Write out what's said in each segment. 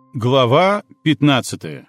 Глава 15.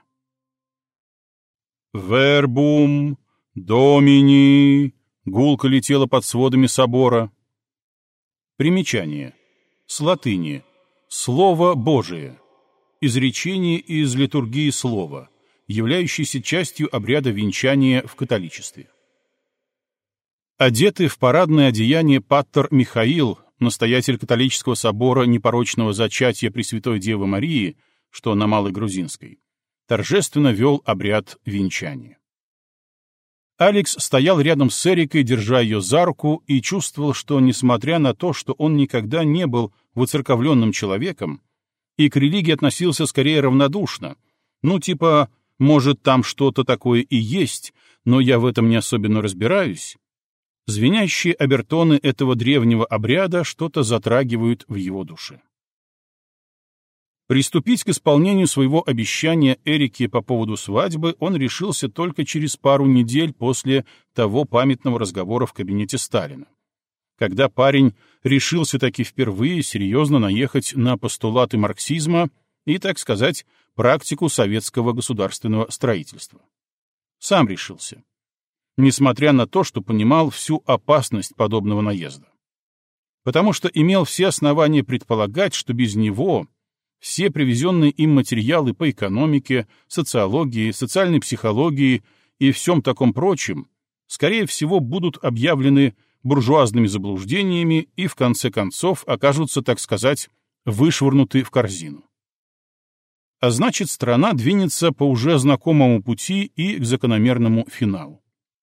«Вербум Домини» гулко летело под сводами собора. Примечание. С латыни. Слово Божие. Изречение из литургии слова, являющееся частью обряда венчания в католичестве. Одетый в парадное одеяние паттор Михаил, настоятель католического собора непорочного зачатия Пресвятой Девы Марии, что на Малой Грузинской, торжественно вел обряд венчания. Алекс стоял рядом с Эрикой, держа ее за руку, и чувствовал, что, несмотря на то, что он никогда не был воцерковленным человеком, и к религии относился скорее равнодушно, типа, может, там что-то такое и есть, но я в этом не особенно разбираюсь, звенящие обертоны этого древнего обряда что-то затрагивают в его душе. Приступить к исполнению своего обещания Эрике по поводу свадьбы он решился только через пару недель после того памятного разговора в кабинете Сталина, когда парень решился таки впервые серьезно наехать на постулаты марксизма и, так сказать, практику советского государственного строительства. Сам решился, несмотря на то, что понимал всю опасность подобного наезда. Потому что имел все основания предполагать, что без него все привезенные им материалы по экономике, социологии, социальной психологии и всем таком прочем, скорее всего, будут объявлены буржуазными заблуждениями и, в конце концов, окажутся, так сказать, вышвырнуты в корзину. А значит, страна двинется по уже знакомому пути и к закономерному финалу.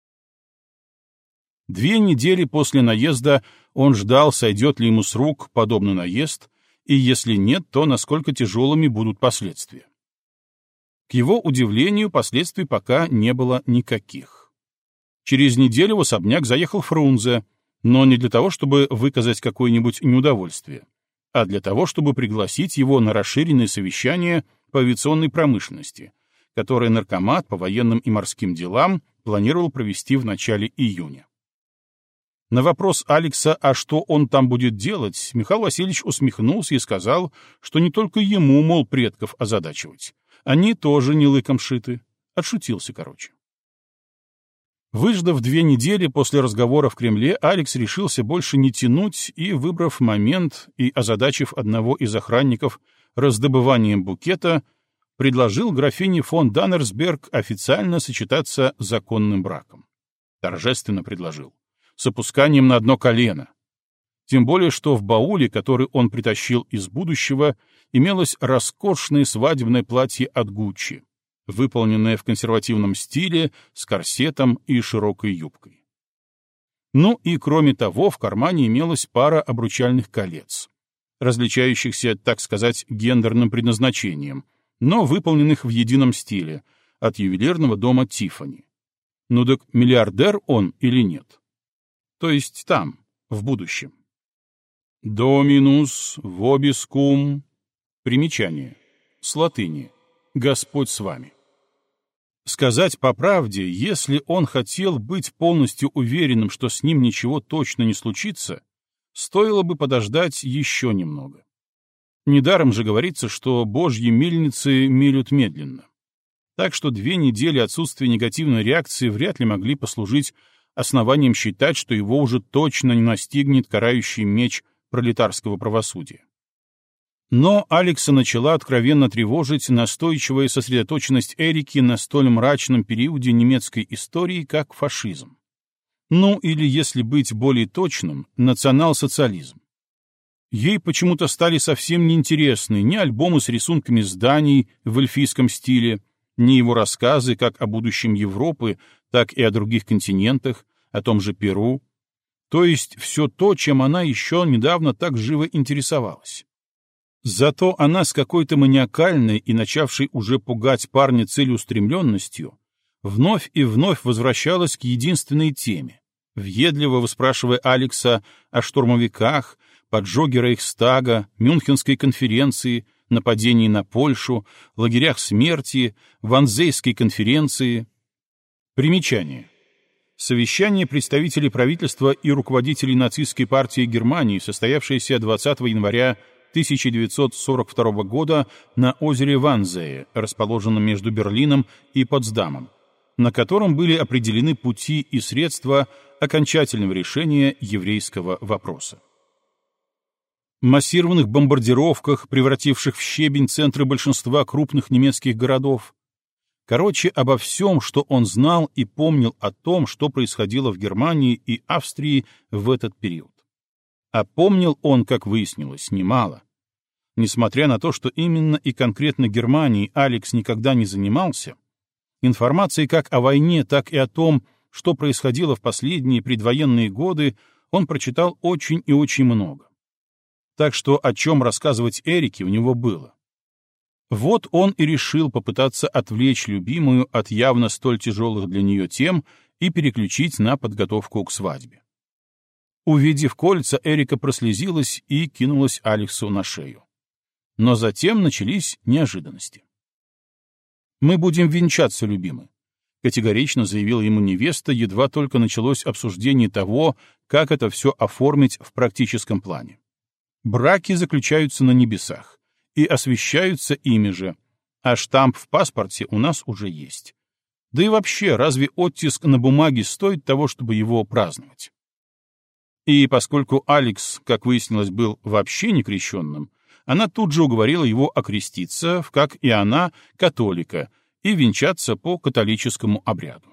2 недели после наезда он ждал, сойдет ли ему с рук подобный наезд, и если нет, то насколько тяжелыми будут последствия. К его удивлению, последствий пока не было никаких. Через неделю в особняк заехал Фрунзе, но не для того, чтобы выказать какое-нибудь неудовольствие, а для того, чтобы пригласить его на расширенное совещание по авиационной промышленности, которое наркомат по военным и морским делам планировал провести в начале июня. На вопрос Алекса, а что он там будет делать, Михаил Васильевич усмехнулся и сказал, что не только ему, мол, предков озадачивать. Они тоже не лыком шиты. Отшутился, короче. Выждав 2 недели после разговора в Кремле, Алекс решился больше не тянуть и, выбрав момент и озадачив одного из охранников раздобыванием букета, предложил графине фон Даннерсберг официально сочетаться законным браком. Торжественно предложил. С опусканием на одно колено. Тем более, что в бауле, который он притащил из будущего, имелось роскошное свадебное платье от Гуччи, выполненное в консервативном стиле с корсетом и широкой юбкой. И, кроме того, в кармане имелась пара обручальных колец, различающихся, так сказать, гендерным предназначением, но выполненных в едином стиле, от ювелирного дома Тиффани. Так миллиардер он или нет? То есть там, в будущем. «Доминус вобискум». Примечание. С латыни. «Господь с вами». Сказать по правде, если он хотел быть полностью уверенным, что с ним ничего точно не случится, стоило бы подождать еще немного. Недаром же говорится, что божьи мельницы мелют медленно. Так что 2 недели отсутствия негативной реакции вряд ли могли послужить основанием считать, что его уже точно не настигнет карающий меч пролетарского правосудия. Но Алекса начала откровенно тревожить настойчивая сосредоточенность Эрики на столь мрачном периоде немецкой истории, как фашизм. Или, если быть более точным, национал-социализм. Ей почему-то стали совсем неинтересны ни альбомы с рисунками зданий в эльфийском стиле, ни его рассказы как о будущем Европы, так и о других континентах, о том же Перу, то есть все то, чем она еще недавно так живо интересовалась. Зато она с какой-то маниакальной и начавшей уже пугать парня целеустремленностью вновь и вновь возвращалась к единственной теме, въедливо выспрашивая Алекса о штурмовиках, поджоге Рейхстага, Мюнхенской конференции, нападении на Польшу, лагерях смерти, Ванзейской конференции. Примечание. Совещание представителей правительства и руководителей нацистской партии Германии, состоявшееся 20 января 1942 года на озере Ванзее, расположенном между Берлином и Потсдамом, на котором были определены пути и средства окончательного решения еврейского вопроса. Массированных бомбардировках, превративших в щебень центры большинства крупных немецких городов. Короче, обо всем, что он знал и помнил о том, что происходило в Германии и Австрии в этот период. А помнил он, как выяснилось, немало. Несмотря на то, что именно и конкретно Германией Алекс никогда не занимался, информации как о войне, так и о том, что происходило в последние предвоенные годы, он прочитал очень и очень много. Так что о чем рассказывать Эрике у него было. Вот он и решил попытаться отвлечь любимую от явно столь тяжелых для нее тем и переключить на подготовку к свадьбе. Увидев кольца, Эрика прослезилась и кинулась Алексу на шею. Но затем начались неожиданности. «Мы будем венчаться, любимый», — категорично заявила ему невеста, едва только началось обсуждение того, как это все оформить в практическом плане. «Браки заключаются на небесах и освящаются ими же, а штамп в паспорте у нас уже есть. Да и вообще, разве оттиск на бумаге стоит того, чтобы его праздновать?» И поскольку Алекс, как выяснилось, был вообще не крещенным, она тут же уговорила его окреститься, как и она, католика, и венчаться по католическому обряду.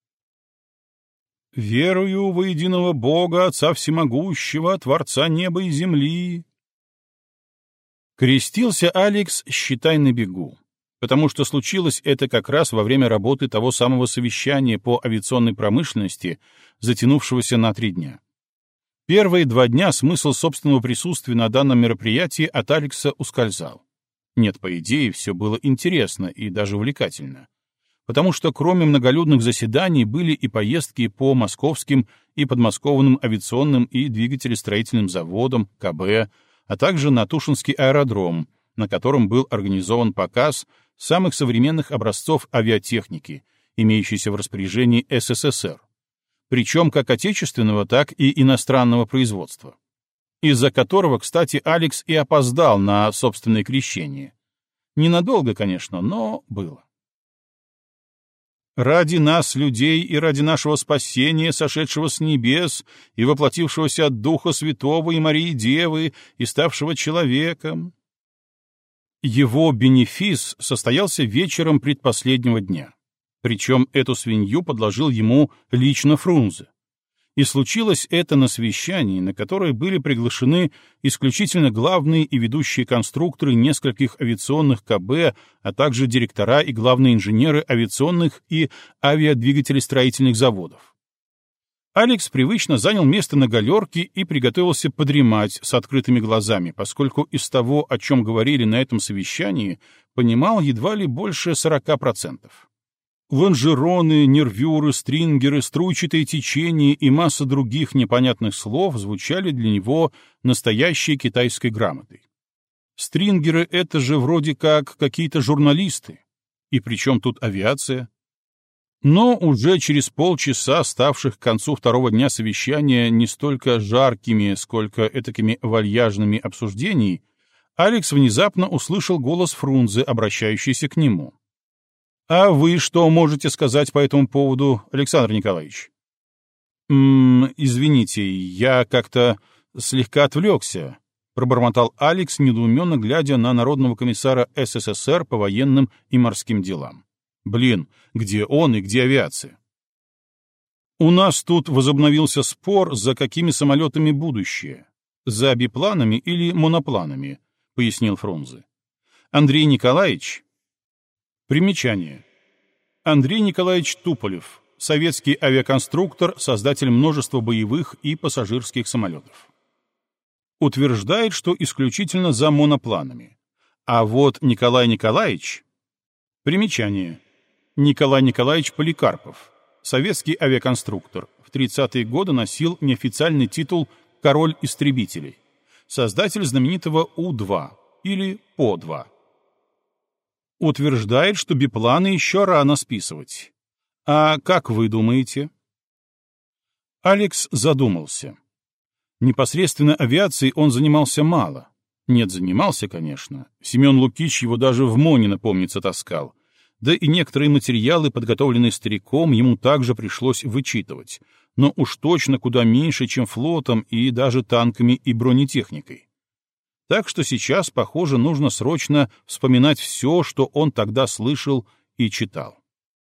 «Верую во единого Бога, Отца Всемогущего, Творца неба и земли». Крестился Алекс, считай, на бегу, потому что случилось это как раз во время работы того самого совещания по авиационной промышленности, затянувшегося на 3 дня. Первые 2 дня смысл собственного присутствия на данном мероприятии от Алекса ускользал. Нет, по идее, все было интересно и даже увлекательно. Потому что кроме многолюдных заседаний были и поездки по московским и подмосковным авиационным и двигателестроительным заводам, КБ, а также на Тушинский аэродром, на котором был организован показ самых современных образцов авиатехники, имеющейся в распоряжении СССР. Причем как отечественного, так и иностранного производства, из-за которого, кстати, Алекс и опоздал на собственное крещение. Ненадолго, конечно, но было. «Ради нас, людей, и ради нашего спасения, сошедшего с небес и воплотившегося от Духа Святого и Марии Девы, и ставшего человеком». Его бенефис состоялся вечером предпоследнего дня. Причем эту свинью подложил ему лично Фрунзе. И случилось это на совещании, на которое были приглашены исключительно главные и ведущие конструкторы нескольких авиационных КБ, а также директора и главные инженеры авиационных и авиадвигателестроительных заводов. Алекс привычно занял место на галерке и приготовился подремать с открытыми глазами, поскольку из того, о чем говорили на этом совещании, понимал едва ли больше 40%. Лонжероны, нервюры, стрингеры, струйчатые течения и масса других непонятных слов звучали для него настоящей китайской грамотой. Стрингеры — это же вроде как какие-то журналисты. И при чем тут авиация? Но уже через полчаса, ставших к концу 2-го дня совещания не столько жаркими, сколько этакими вальяжными обсуждений, Алекс внезапно услышал голос Фрунзе, обращающийся к нему. «А вы что можете сказать по этому поводу, Александр Николаевич?» «Извините, я как-то слегка отвлекся», — пробормотал Алекс, недоуменно глядя на народного комиссара СССР по военным и морским делам. «Блин, где он и где авиация?» «У нас тут возобновился спор, за какими самолетами будущее, за бипланами или монопланами», — пояснил Фрунзе. «Андрей Николаевич...» Примечание. Андрей Николаевич Туполев, советский авиаконструктор, создатель множества боевых и пассажирских самолетов. Утверждает, что исключительно за монопланами. А вот Николай Николаевич... Примечание. Николай Николаевич Поликарпов, советский авиаконструктор, в 30-е годы носил неофициальный титул «Король истребителей», создатель знаменитого У-2 или По-2. Утверждает, что бипланы еще рано списывать. А как вы думаете? Алекс задумался. Непосредственно авиацией он занимался мало, Нет, занимался, конечно. Семен Лукич его даже в Монино, помнится, таскал. Да и некоторые материалы, подготовленные стариком, ему также пришлось вычитывать. Но уж точно куда меньше, чем флотом и даже танками и бронетехникой. Так что сейчас, похоже, нужно срочно вспоминать все, что он тогда слышал и читал.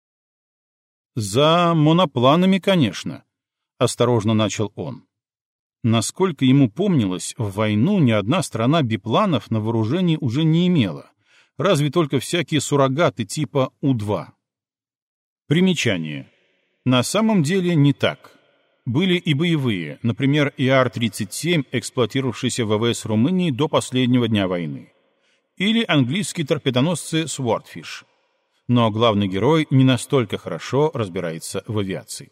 «За монопланами, конечно», — осторожно начал он. Насколько ему помнилось, в войну ни одна страна бипланов на вооружении уже не имела, разве только всякие суррогаты типа У-2. Примечание. На самом деле не так. Были и боевые, например, ИАР-37, эксплуатировавшийся в ВВС Румынии до последнего дня войны, или английские торпедоносцы Swordfish. Но главный герой не настолько хорошо разбирается в авиации.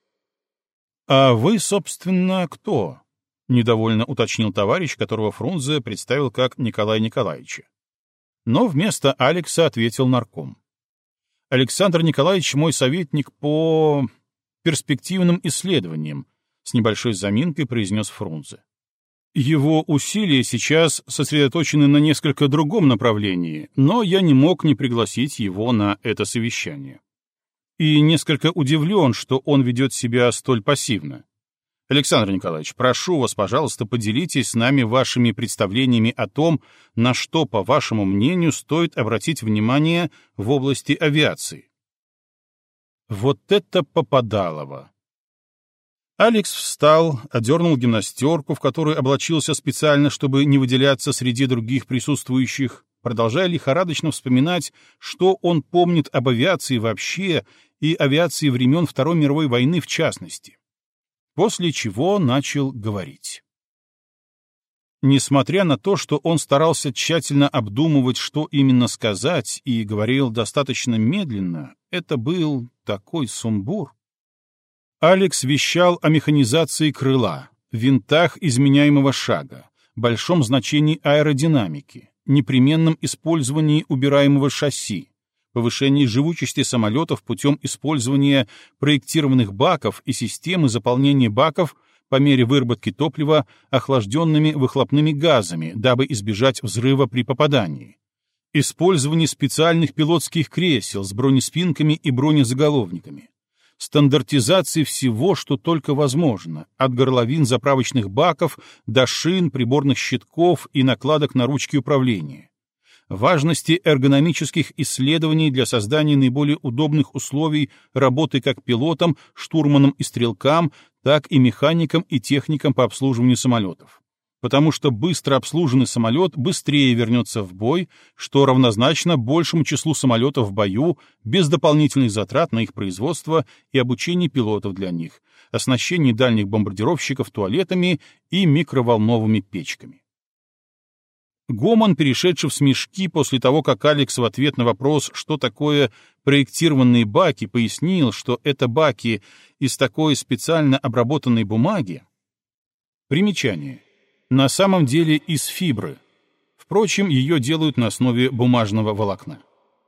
«А вы, собственно, кто?» — недовольно уточнил товарищ, которого Фрунзе представил как Николая Николаевича. Но вместо Алекса ответил нарком. «Александр Николаевич мой советник по перспективным исследованиям», — с небольшой заминкой произнес Фрунзе. «Его усилия сейчас сосредоточены на несколько другом направлении, но я не мог не пригласить его на это совещание. И несколько удивлен, что он ведет себя столь пассивно. Александр Николаевич, прошу вас, пожалуйста, поделитесь с нами вашими представлениями о том, на что, по вашему мнению, стоит обратить внимание в области авиации». Вот это попадалово! Алекс встал, одернул гимнастерку, в которую облачился специально, чтобы не выделяться среди других присутствующих, продолжая лихорадочно вспоминать, что он помнит об авиации вообще и авиации времен Второй мировой войны в частности. После чего начал говорить. Несмотря на то, что он старался тщательно обдумывать, что именно сказать, и говорил достаточно медленно, это был такой сумбур. Алекс вещал о механизации крыла, винтах изменяемого шага, большом значении аэродинамики, непременном использовании убираемого шасси, повышении живучести самолетов путем использования проектированных баков и системы заполнения баков по мере выработки топлива охлажденными выхлопными газами, дабы избежать взрыва при попадании, использование специальных пилотских кресел с бронеспинками и бронезаголовниками, стандартизации всего, что только возможно, от горловин заправочных баков до шин, приборных щитков и накладок на ручки управления, важности эргономических исследований для создания наиболее удобных условий работы как пилотам, штурманам и стрелкам, так и механикам и техникам по обслуживанию самолетов. Потому что быстро обслуженный самолет быстрее вернется в бой, что равнозначно большему числу самолетов в бою, без дополнительных затрат на их производство и обучение пилотов для них, оснащение дальних бомбардировщиков туалетами и микроволновыми печками. Гомон, перешедший в смешки после того, как Алекс в ответ на вопрос, что такое проектированные баки, пояснил, что это баки из такой специально обработанной бумаги. Примечание. На самом деле из фибры. Впрочем, ее делают на основе бумажного волокна.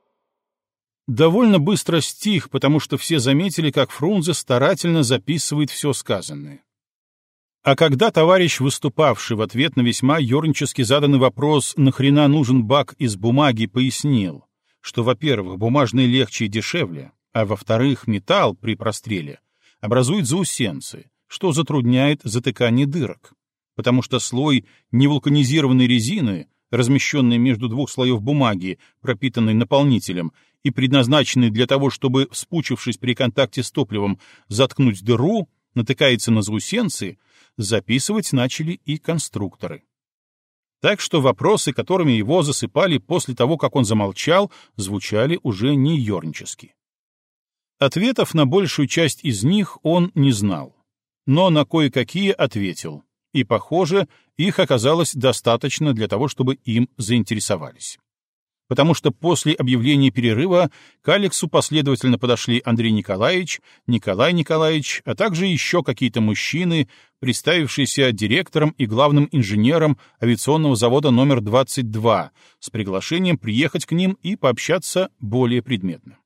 Довольно быстро стих, потому что все заметили, как Фрунзе старательно записывает все сказанное. А когда товарищ, выступавший в ответ на весьма ёрнически заданный вопрос «нахрена нужен бак из бумаги», пояснил, что, во-первых, бумажный легче и дешевле, а во-вторых, металл при простреле образует заусенцы, что затрудняет затыкание дырок, потому что слой невулканизированной резины, размещенный между двух слоев бумаги, пропитанный наполнителем, и предназначенный для того, чтобы, вспучившись при контакте с топливом, заткнуть дыру, натыкается на заусенцы, записывать начали и конструкторы. Так что вопросы, которыми его засыпали после того, как он замолчал, звучали уже не ёрнически. Ответов на большую часть из них он не знал, но на кое-какие ответил, и, похоже, их оказалось достаточно для того, чтобы им заинтересовались. Потому что после объявления перерыва к Алексу последовательно подошли Андрей Николаевич, Николай Николаевич, а также еще какие-то мужчины, представившиеся директором и главным инженером авиационного завода номер 22, с приглашением приехать к ним и пообщаться более предметно.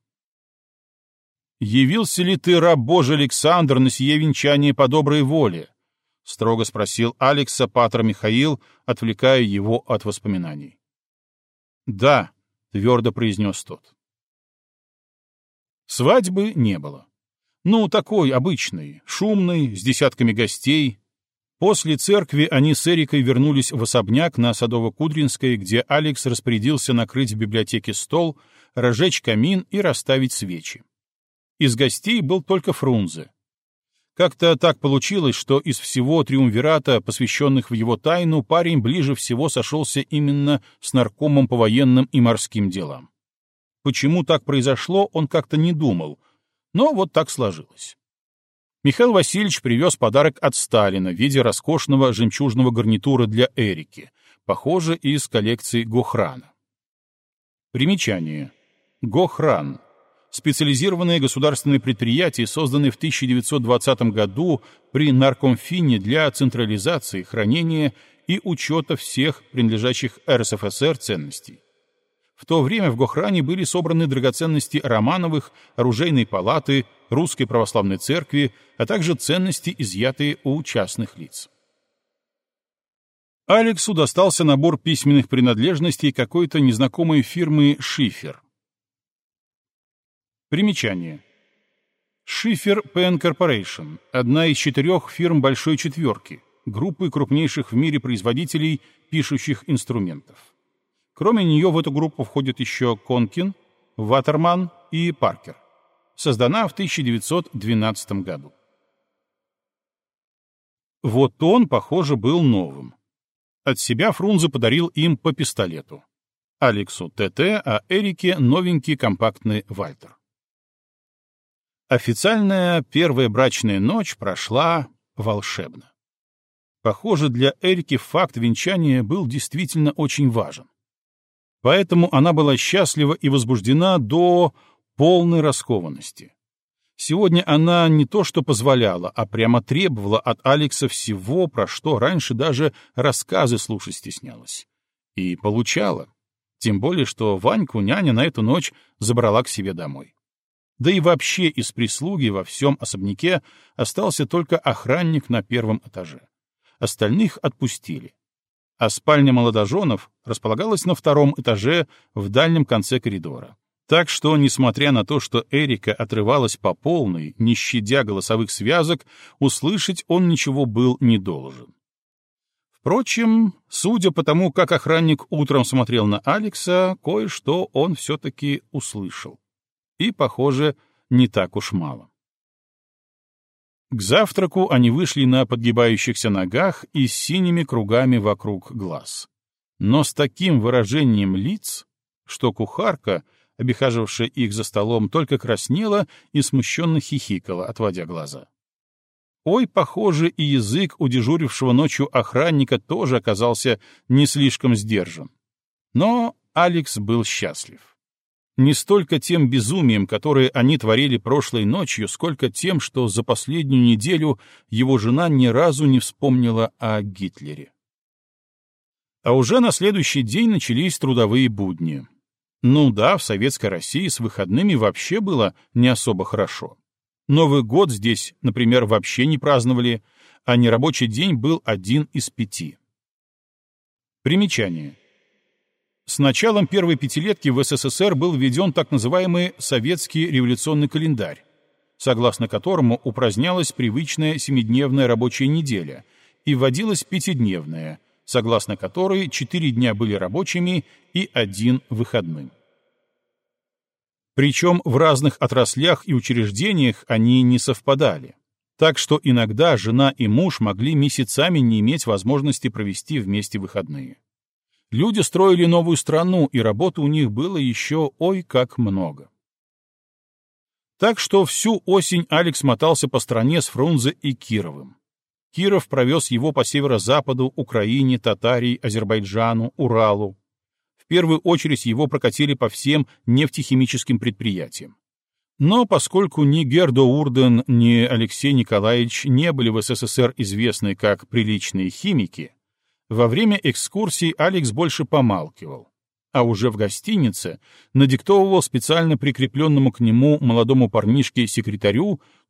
«Явился ли ты, раб Божий Александр, на сие венчание по доброй воле?» — строго спросил Алекса патер Михаил, отвлекая его от воспоминаний. «Да», — твердо произнес тот. Свадьбы не было. Ну, такой обычный, шумный, с десятками гостей. После церкви они с Эрикой вернулись в особняк на Садово-Кудринской, где Алекс распорядился накрыть в библиотеке стол, разжечь камин и расставить свечи. Из гостей был только Фрунзе. Как-то так получилось, что из всего триумвирата, посвященных в его тайну, парень ближе всего сошелся именно с наркомом по военным и морским делам. Почему так произошло, он как-то не думал, но вот так сложилось. Михаил Васильевич привез подарок от Сталина в виде роскошного жемчужного гарнитура для Эрики, похоже, из коллекции Гохрана. Примечание. Гохран. Специализированное государственное предприятие, созданное в 1920 году при Наркомфине для централизации, хранения и учета всех принадлежащих РСФСР ценностей. В то время в Гохране были собраны драгоценности Романовых, оружейной палаты, Русской православной церкви, а также ценности, изъятые у частных лиц. Алексу достался набор письменных принадлежностей какой-то незнакомой фирмы «Шифер». Примечание. Шифер Пен Корпорейшн — одна из 4 фирм Большой Четверки, группы крупнейших в мире производителей пишущих инструментов. Кроме нее в эту группу входят еще Конкин, Ватерман и Паркер. Создана в 1912 году. Вот он, похоже, был новым. От себя Фрунзе подарил им по пистолету. Алексу ТТ, а Эрике новенький компактный Вальтер. Официальная первая брачная ночь прошла волшебно. Похоже, для Эрики факт венчания был действительно очень важен. Поэтому она была счастлива и возбуждена до полной раскованности. Сегодня она не то что позволяла, а прямо требовала от Алекса всего, про что раньше даже рассказы слушать стеснялась. И получала. Тем более, что Ваньку няня на эту ночь забрала к себе домой. Да и вообще из прислуги во всем особняке остался только охранник на 1 этаже. Остальных отпустили. А спальня молодоженов располагалась на 2 этаже в дальнем конце коридора. Так что, несмотря на то, что Эрика отрывалась по полной, не щадя голосовых связок, услышать он ничего был не должен. Впрочем, судя по тому, как охранник утром смотрел на Алекса, кое-что он все-таки услышал. И, похоже, не так уж мало. К завтраку они вышли на подгибающихся ногах и с синими кругами вокруг глаз. Но с таким выражением лиц, что кухарка, обихаживавшая их за столом, только краснела и смущенно хихикала, отводя глаза. Ой, похоже, и язык у дежурившего ночью охранника тоже оказался не слишком сдержан. Но Алекс был счастлив. Не столько тем безумием, которое они творили прошлой ночью, сколько тем, что за последнюю неделю его жена ни разу не вспомнила о Гитлере. А уже на следующий день начались трудовые будни. Ну да, в Советской России с выходными вообще было не особо хорошо. Новый год здесь, например, вообще не праздновали, а нерабочий день был 1 из 5. Примечание. С началом первой пятилетки в СССР был введен так называемый советский революционный календарь, согласно которому упразднялась привычная 7-дневная рабочая неделя и вводилась 5-дневная, согласно которой 4 дня были рабочими и 1 выходным. Причем в разных отраслях и учреждениях они не совпадали, так что иногда жена и муж могли месяцами не иметь возможности провести вместе выходные. Люди строили новую страну, и работы у них было еще ой как много. Так что всю осень Алекс мотался по стране с Фрунзе и Кировым. Киров провез его по северо-западу, Украине, Татарии, Азербайджану, Уралу. В первую очередь его прокатили по всем нефтехимическим предприятиям. Но поскольку ни Гердо Урден, ни Алексей Николаевич не были в СССР известны как приличные химики, во время экскурсий Алекс больше помалкивал, а уже в гостинице надиктовывал специально прикрепленному к нему молодому парнишке-секретарю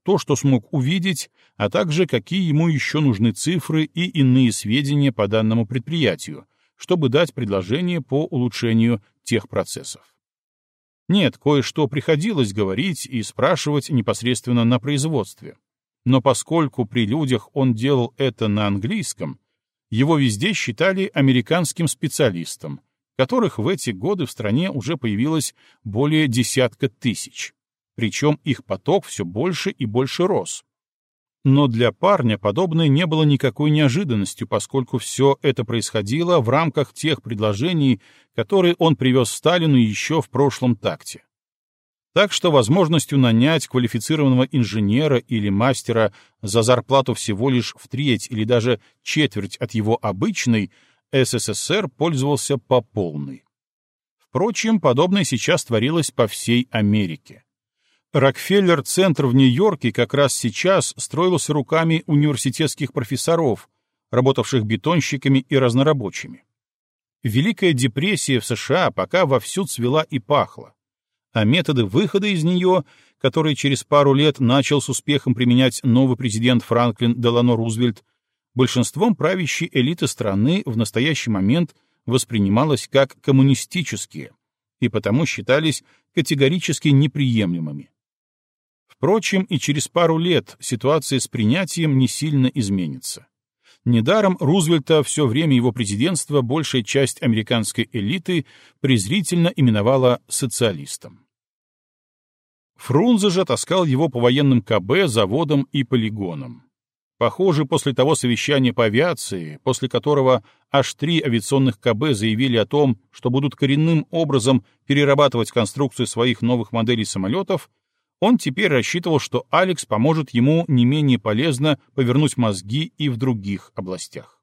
то, что смог увидеть, а также какие ему еще нужны цифры и иные сведения по данному предприятию, чтобы дать предложение по улучшению тех процессов. Нет, кое-что приходилось говорить и спрашивать непосредственно на производстве. Но поскольку при людях он делал это на английском, его везде считали американским специалистом, которых в эти годы в стране уже появилось более 10 тысяч. Причем их поток все больше и больше рос. Но для парня подобное не было никакой неожиданностью, поскольку все это происходило в рамках тех предложений, которые он привез Сталину еще в прошлом такте. Так что возможностью нанять квалифицированного инженера или мастера за зарплату всего лишь в треть или даже четверть от его обычной СССР пользовался по полной. Впрочем, подобное сейчас творилось по всей Америке. Рокфеллер-центр в Нью-Йорке как раз сейчас строился руками университетских профессоров, работавших бетонщиками и разнорабочими. Великая депрессия в США пока вовсю цвела и пахла, а методы выхода из нее, которые через пару лет начал с успехом применять новый президент Франклин Делано Рузвельт, большинством правящей элиты страны в настоящий момент воспринималось как коммунистические и потому считались категорически неприемлемыми. Впрочем, и через пару лет ситуация с принятием не сильно изменится. Недаром Рузвельта все время его президентства большая часть американской элиты презрительно именовала социалистом. Фрунзе же таскал его по военным КБ, заводам и полигонам. Похоже, после того совещания по авиации, после которого аж 3 авиационных КБ заявили о том, что будут коренным образом перерабатывать конструкцию своих новых моделей самолетов, он теперь рассчитывал, что Алекс поможет ему не менее полезно повернуть мозги и в других областях.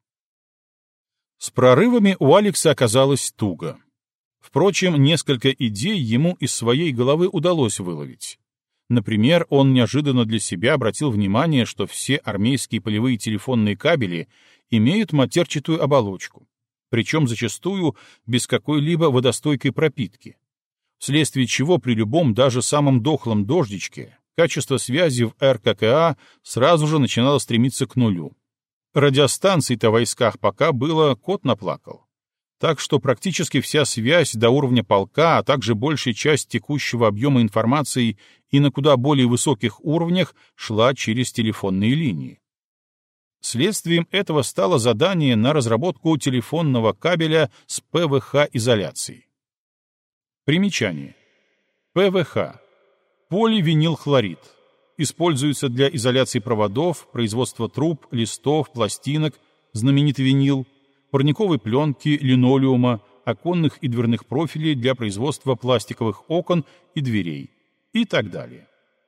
С прорывами у Алекса оказалось туго. Впрочем, несколько идей ему из своей головы удалось выловить. Например, он неожиданно для себя обратил внимание, что все армейские полевые телефонные кабели имеют матерчатую оболочку, причем зачастую без какой-либо водостойкой пропитки, вследствие чего при любом, даже самом дохлом дождичке качество связи в РККА сразу же начинало стремиться к нулю. Радиостанций-то в войсках пока было кот наплакал. Так что практически вся связь до уровня полка, а также большая часть текущего объема информации и на куда более высоких уровнях шла через телефонные линии. Следствием этого стало задание на разработку телефонного кабеля с ПВХ-изоляцией. Примечание. ПВХ. Поливинилхлорид. Используется для изоляции проводов, производства труб, листов, пластинок, знаменитый винил, парниковой пленки, линолеума, оконных и дверных профилей для производства пластиковых окон и дверей и так далее.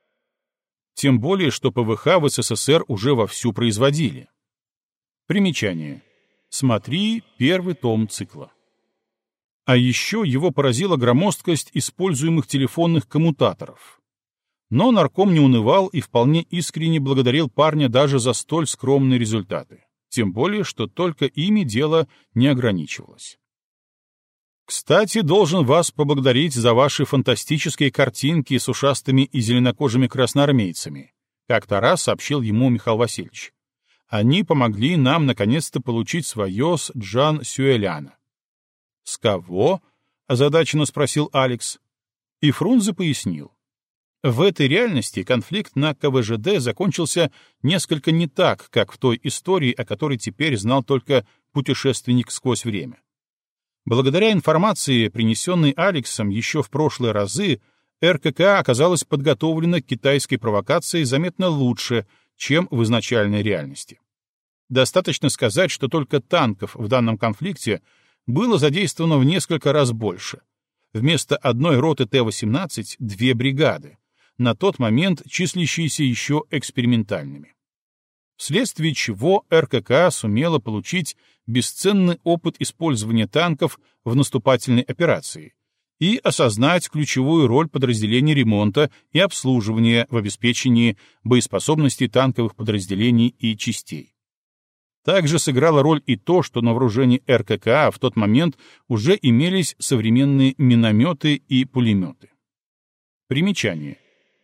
Тем более, что ПВХ в СССР уже вовсю производили. Примечание. Смотри первый том цикла. А еще его поразила громоздкость используемых телефонных коммутаторов. Но нарком не унывал и вполне искренне благодарил парня даже за столь скромные результаты. Тем более, что только ими дело не ограничивалось. Кстати, должен вас поблагодарить за ваши фантастические картинки с ушастыми и зеленокожими красноармейцами, как-то раз сообщил ему Михаил Васильевич. Они помогли нам наконец-то получить свое с Джан Сюэляна. «С кого?» — озадаченно спросил Алекс. И Фрунзе пояснил. В этой реальности конфликт на КВЖД закончился несколько не так, как в той истории, о которой теперь знал только путешественник сквозь время. Благодаря информации, принесенной Алексом еще в прошлые разы, РККА оказалась подготовлена к китайской провокации заметно лучше, чем в изначальной реальности. Достаточно сказать, что только танков в данном конфликте было задействовано в несколько раз больше. Вместо одной роты Т-18 — 2 бригады, на тот момент числящиеся еще экспериментальными. Вследствие чего РККА сумела получить бесценный опыт использования танков в наступательной операции и осознать ключевую роль подразделений ремонта и обслуживания в обеспечении боеспособности танковых подразделений и частей. Также сыграло роль и то, что на вооружении РККА в тот момент уже имелись современные минометы и пулеметы. Примечание.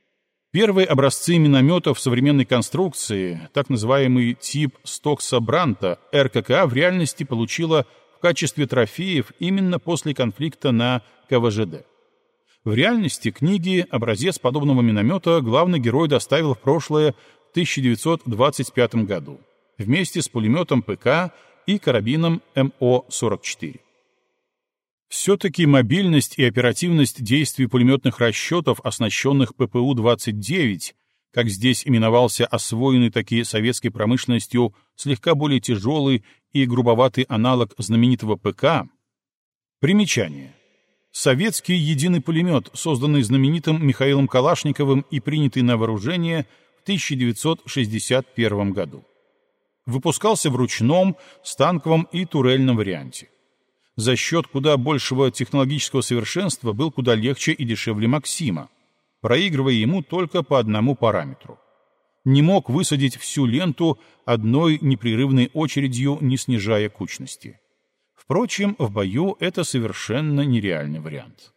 Первые образцы минометов современной конструкции, так называемый тип Стокса-Бранта, РККА в реальности получила в качестве трофеев именно после конфликта на КВЖД. В реальности книги образец подобного миномета главный герой доставил в прошлое в 1925 году вместе с пулеметом ПК и карабином МО-44. Все-таки мобильность и оперативность действий пулеметных расчетов, оснащенных ППУ-29, как здесь именовался освоенный таки советской промышленностью слегка более тяжелый и грубоватый аналог знаменитого ПК. Примечание. Советский единый пулемет, созданный знаменитым Михаилом Калашниковым и принятый на вооружение в 1961 году. Выпускался в ручном, станковом и турельном варианте. За счет куда большего технологического совершенства был куда легче и дешевле «Максима», проигрывая ему только по одному параметру. Не мог высадить всю ленту одной непрерывной очередью, не снижая кучности. Впрочем, в бою это совершенно нереальный вариант.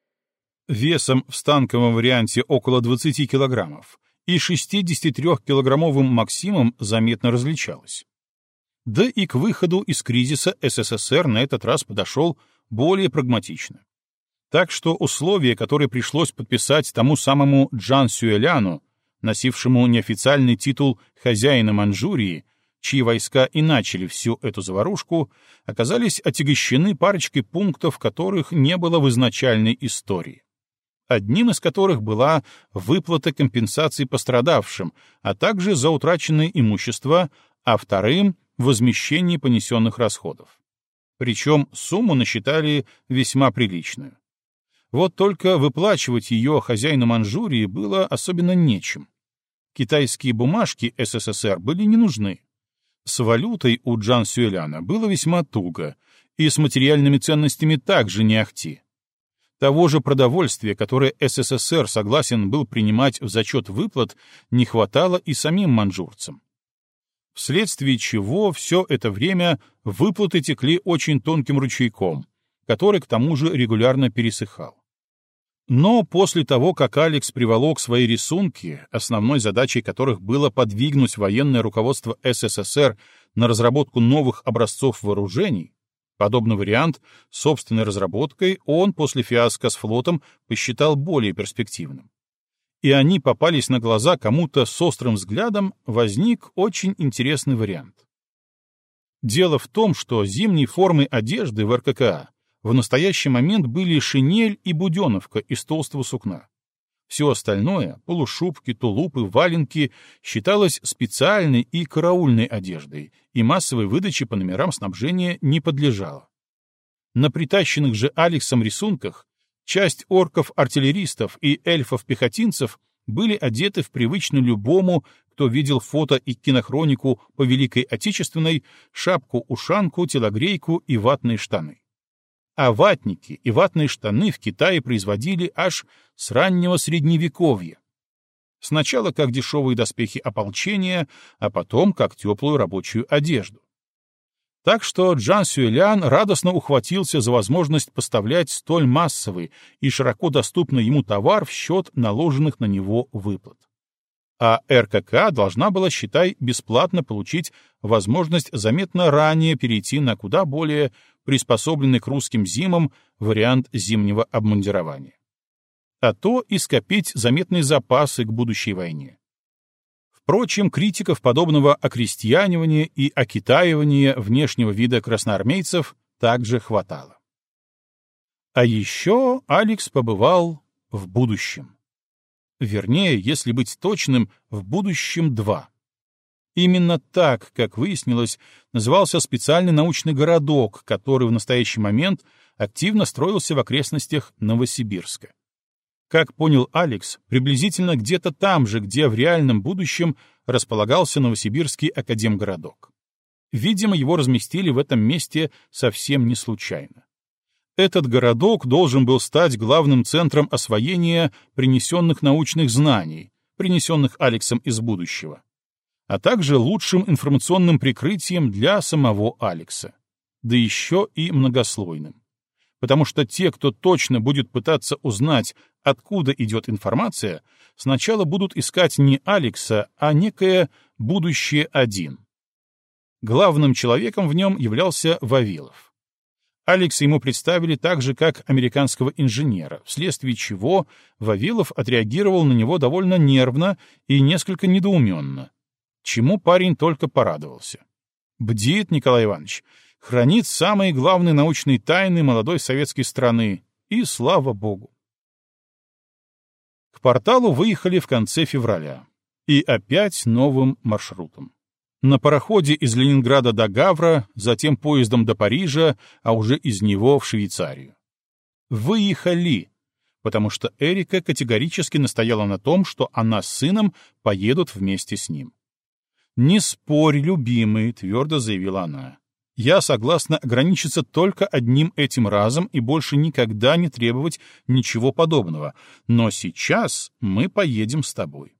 Весом в станковом варианте около 20 килограммов и 63-килограммовым «Максимом» заметно различалось. Да и к выходу из кризиса СССР на этот раз подошел более прагматично. Так что условия, которые пришлось подписать тому самому Чжан Сюэляну, носившему неофициальный титул хозяина Манчжурии, чьи войска и начали всю эту заварушку, оказались отягощены парочкой пунктов, которых не было в изначальной истории. Одним из которых была выплата компенсаций пострадавшим, а также за утраченное имущество, а вторым — возмещение понесенных расходов. Причем сумму насчитали весьма приличную. Вот только выплачивать ее хозяину Манчжурии было особенно нечем. Китайские бумажки СССР были не нужны. С валютой у Чжан Сюэляна было весьма туго, и с материальными ценностями также не ахти. Того же продовольствия, которое СССР согласен был принимать в зачет выплат, не хватало и самим манчжурцам. Вследствие чего все это время выплаты текли очень тонким ручейком, который к тому же регулярно пересыхал. Но после того, как Алекс приволок свои рисунки, основной задачей которых было подвигнуть военное руководство СССР на разработку новых образцов вооружений, подобный вариант собственной разработкой он после фиаско с флотом посчитал более перспективным. И они попались на глаза кому-то с острым взглядом, возник очень интересный вариант. Дело в том, что зимней формой одежды в РККА в настоящий момент были шинель и буденовка из толстого сукна. Все остальное — полушубки, тулупы, валенки — считалось специальной и караульной одеждой, и массовой выдаче по номерам снабжения не подлежало. На притащенных же Алексом рисунках часть орков-артиллеристов и эльфов-пехотинцев были одеты в привычную любому, кто видел фото и кинохронику по Великой Отечественной, шапку-ушанку, телогрейку и ватные штаны. А ватники и ватные штаны в Китае производили аж с раннего Средневековья. Сначала как дешевые доспехи ополчения, а потом как теплую рабочую одежду. Так что Чжан Сюэлян радостно ухватился за возможность поставлять столь массовый и широко доступный ему товар в счет наложенных на него выплат. А РКК должна была, считай, бесплатно получить возможность заметно ранее перейти на куда более приспособленный к русским зимам вариант зимнего обмундирования. А то и скопить заметные запасы к будущей войне. Впрочем, критиков подобного окрестьянивания и окитаивания внешнего вида красноармейцев также хватало. А еще Алекс побывал в будущем. Вернее, если быть точным, в будущем 2. Именно так, как выяснилось, назывался специальный научный городок, который в настоящий момент активно строился в окрестностях Новосибирска. Как понял Алекс, приблизительно где-то там же, где в реальном будущем располагался Новосибирский академгородок. Видимо, его разместили в этом месте совсем не случайно. Этот городок должен был стать главным центром освоения принесенных научных знаний, принесенных Алексом из будущего, а также лучшим информационным прикрытием для самого Алекса, да еще и многослойным. потому что те, кто точно будет пытаться узнать, откуда идет информация, сначала будут искать не Алекса, а некое будущее один. Главным человеком в нем являлся Вавилов. Алекса ему представили так же, как американского инженера, вследствие чего Вавилов отреагировал на него довольно нервно и несколько недоуменно, чему парень только порадовался. Бдит Николай Иванович, хранит самые главные научные тайны молодой советской страны, и слава богу. К порталу выехали в конце февраля. И опять новым маршрутом. На пароходе из Ленинграда до Гавра, затем поездом до Парижа, а уже из него в Швейцарию. Выехали, потому что Эрика категорически настояла на том, что она с сыном поедут вместе с ним. «Не спорь, любимый», — твердо заявила она. «Я согласна ограничиться только одним этим разом и больше никогда не требовать ничего подобного, но сейчас мы поедем с тобой».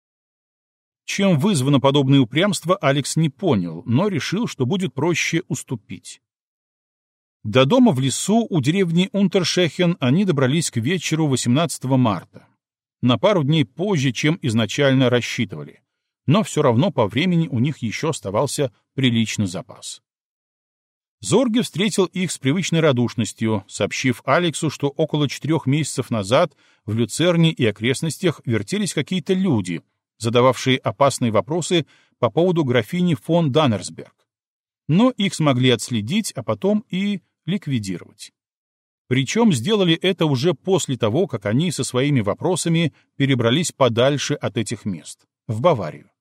Чем вызвано подобное упрямство, Алекс не понял, но решил, что будет проще уступить. До дома в лесу у деревни Унтершехен они добрались к вечеру 18 марта. На пару дней позже, чем изначально рассчитывали. Но все равно по времени у них еще оставался приличный запас. Зорге встретил их с привычной радушностью, сообщив Алексу, что около 4 месяцев назад в Люцерне и окрестностях вертелись какие-то люди, задававшие опасные вопросы по поводу графини фон Даннерсберг. Но их смогли отследить, а потом и ликвидировать. Причем сделали это уже после того, как они со своими вопросами перебрались подальше от этих мест, в Баварию.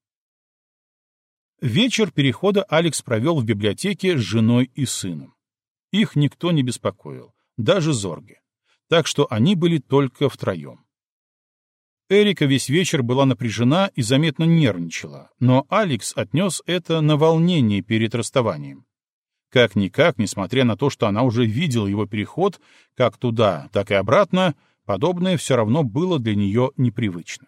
Вечер перехода Алекс провел в библиотеке с женой и сыном. Их никто не беспокоил, даже Зорге, так что они были только втроем. Эрика весь вечер была напряжена и заметно нервничала, но Алекс отнес это на волнение перед расставанием. Как-никак, несмотря на то, что она уже видела его переход как туда, так и обратно, подобное все равно было для нее непривычно.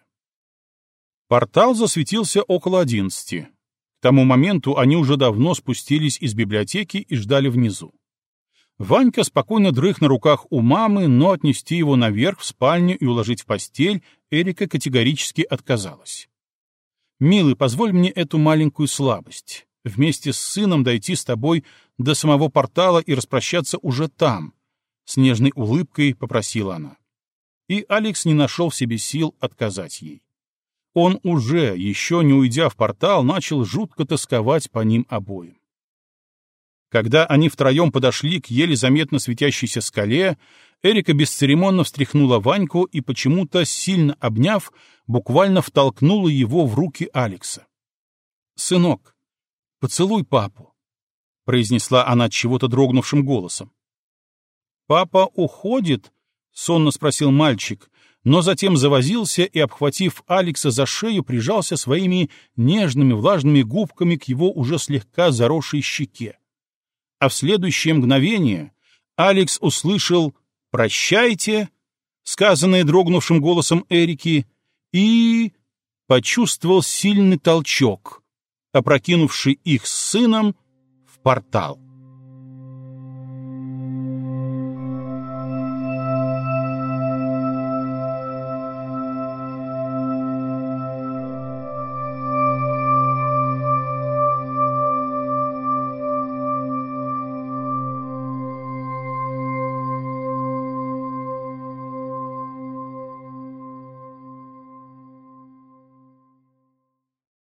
Портал засветился около 11. К тому моменту они уже давно спустились из библиотеки и ждали внизу. Ванька спокойно дрых на руках у мамы, но отнести его наверх в спальню и уложить в постель Эрика категорически отказалась. «Милый, позволь мне эту маленькую слабость. Вместе с сыном дойти с тобой до самого портала и распрощаться уже там», — с нежной улыбкой попросила она. И Алекс не нашел в себе сил отказать ей. Он уже, еще не уйдя в портал, начал жутко тосковать по ним обоим. Когда они втроем подошли к еле заметно светящейся скале, Эрика бесцеремонно встряхнула Ваньку и, почему-то сильно обняв, буквально втолкнула его в руки Алекса. «Сынок, поцелуй папу», — произнесла она чего-то дрогнувшим голосом. «Папа уходит?» — сонно спросил мальчик, но затем завозился и, обхватив Алекса за шею, прижался своими нежными влажными губками к его уже слегка заросшей щеке. А в следующее мгновение Алекс услышал «Прощайте», сказанное дрогнувшим голосом Эрики, и почувствовал сильный толчок, опрокинувший их с сыном в портал.